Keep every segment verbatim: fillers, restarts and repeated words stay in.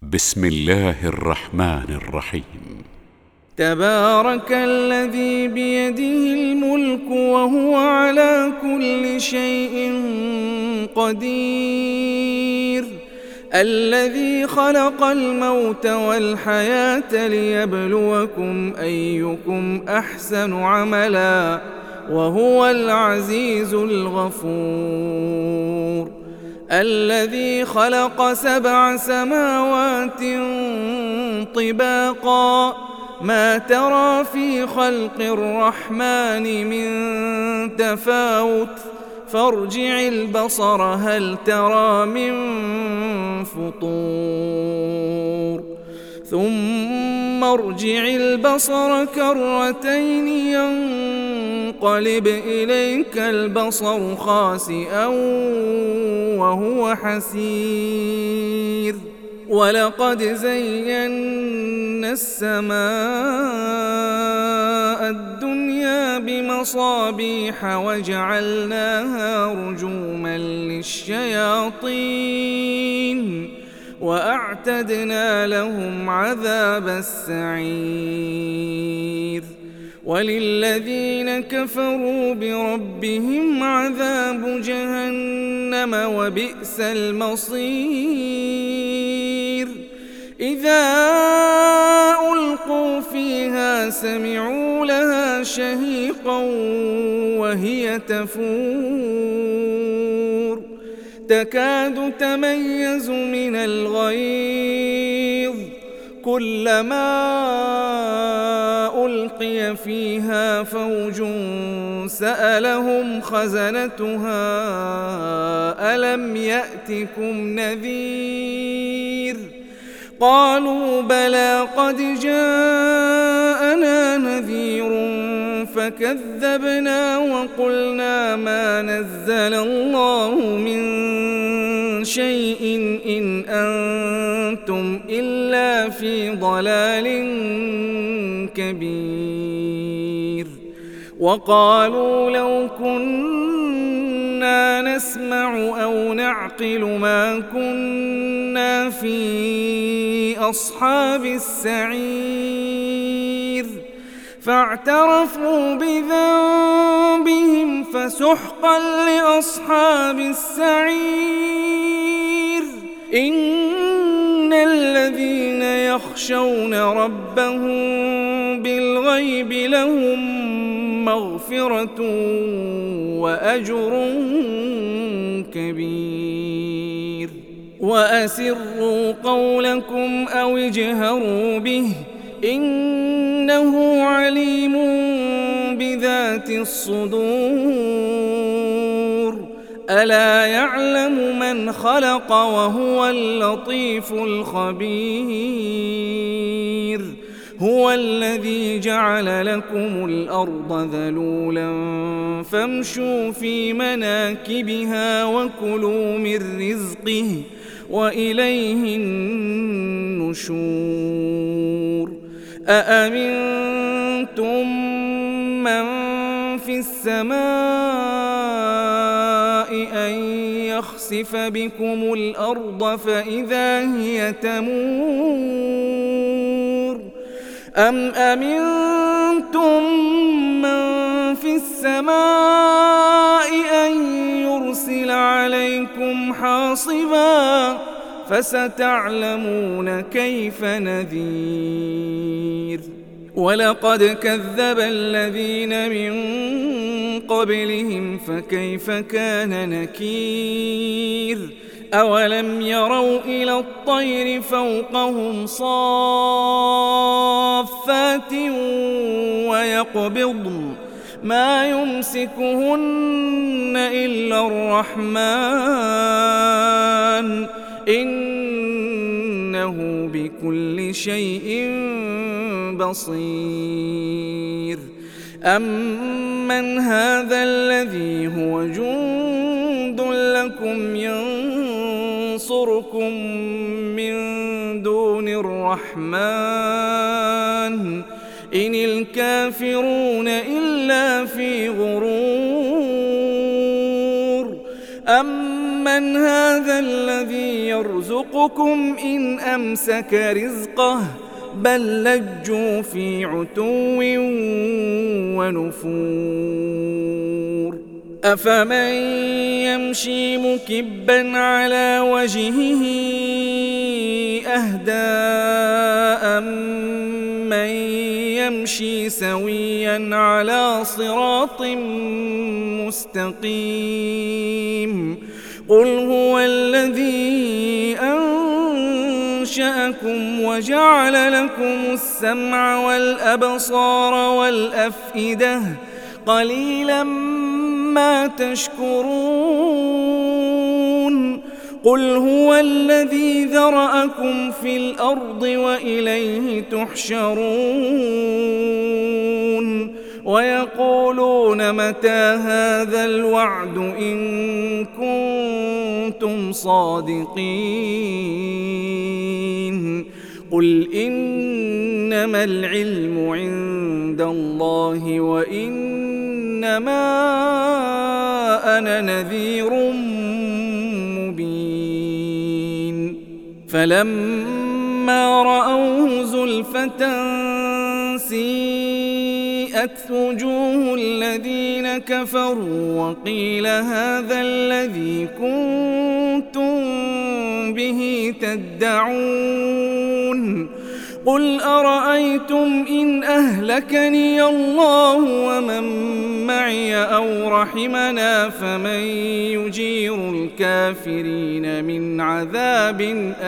بسم الله الرحمن الرحيم. تبارك الذي بيده الملك وهو على كل شيء قدير، الذي خلق الموت والحياة ليبلوكم أيكم أحسن عملا وهو العزيز الغفور، الذي خلق سبع سماوات طباقا ما ترى في خلق الرحمن من تفاوت فارجع البصر هل ترى من فطور ثم ارجع البصر كرتين ينقلب إليك البصر خاسئا وهو حسير، ولقد زينا السماء الدنيا بمصابيح وجعلناها رجوما للشياطين وأعتدنا لهم عذاب السعير، وللذين كفروا بربهم عذاب جهنم وبئس المصير، إذا ألقوا فيها سمعوا لها شهيقا وهي تفور تكاد تميز من الغيظ، كلما ألقي فيها فوج سألهم خزنتها ألم يأتكم نذير، قالوا بلى قد جاءنا نذير فكذبنا وقلنا ما نزل الله من شيء إن أنتم إلا في ضلال كبير، وقالوا لو كنا نسمع أو نعقل ما كنا في أصحاب السعير، فاعترفوا بذنبهم فسحقا لأصحاب السعير، إن الذين يخشون ربهم بالغيب لهم مغفرة وأجر كبير، وأسروا قولكم أو اجهروا به إنه عليم بذات الصدور، ألا يعلم من خلق وهو اللطيف الخبير، هو الذي جعل لكم الأرض ذلولا فامشوا في مناكبها وكلوا من رزقه وإليه النشور، أأمنتم من في السماء أن يخسف بكم الأرض فإذا هي تمور، أم أمنتم من في السماء أن يرسل عليكم حاصبا فستعلمون كيف نذير، ولقد كذب الذين من قبلهم فكيف كان نكير، أولم يروا إلى الطير فوقهم صافات ويقبضن ما يمسكهن إلا الرحمن إنه بكل شيء بصير، أمن هذا الذي هو جند لكم ينصركم من دون الرحمن إن الكافرون إلا في غرور، أمن هذا الذي يرزقكم يرزقكم إن أمسك رزقه بل لجوا في عتو ونفور أفمن يمشي مكبا على وجهه أهدى أمن يمشي سويا على صراط مستقيم قل هو الذي أنشأكم وجعل لكم السمع والأبصار والأفئدة قليلا ما تشكرون قل هو الذي ذرأكم في الأرض وإليه تحشرون ويقولون متى هذا الوعد إن كنتم صادقين قل إنما العلم عند الله وإنما أنا نذير مبين فلما رأوه زلفة سيئت وجوه الذين كفروا وقيل هذا الذي كنتم به تدعون قل أرأيتم إن أهلكني الله ومن معي أو رحمنا فمن يجير الكافرين من عذاب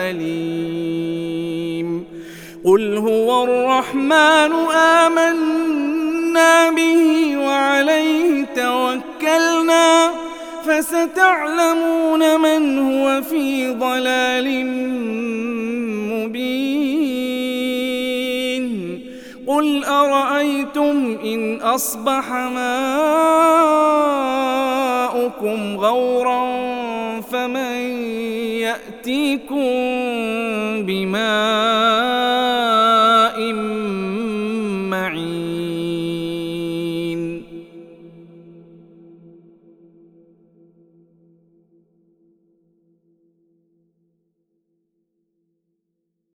أليم قل هو الرحمن آمنا به وعليه توكلنا فستعلمون من هو في ضلال مبين قل أرأيتم إن أصبح ماؤكم غورا فمن يأتيكم بماء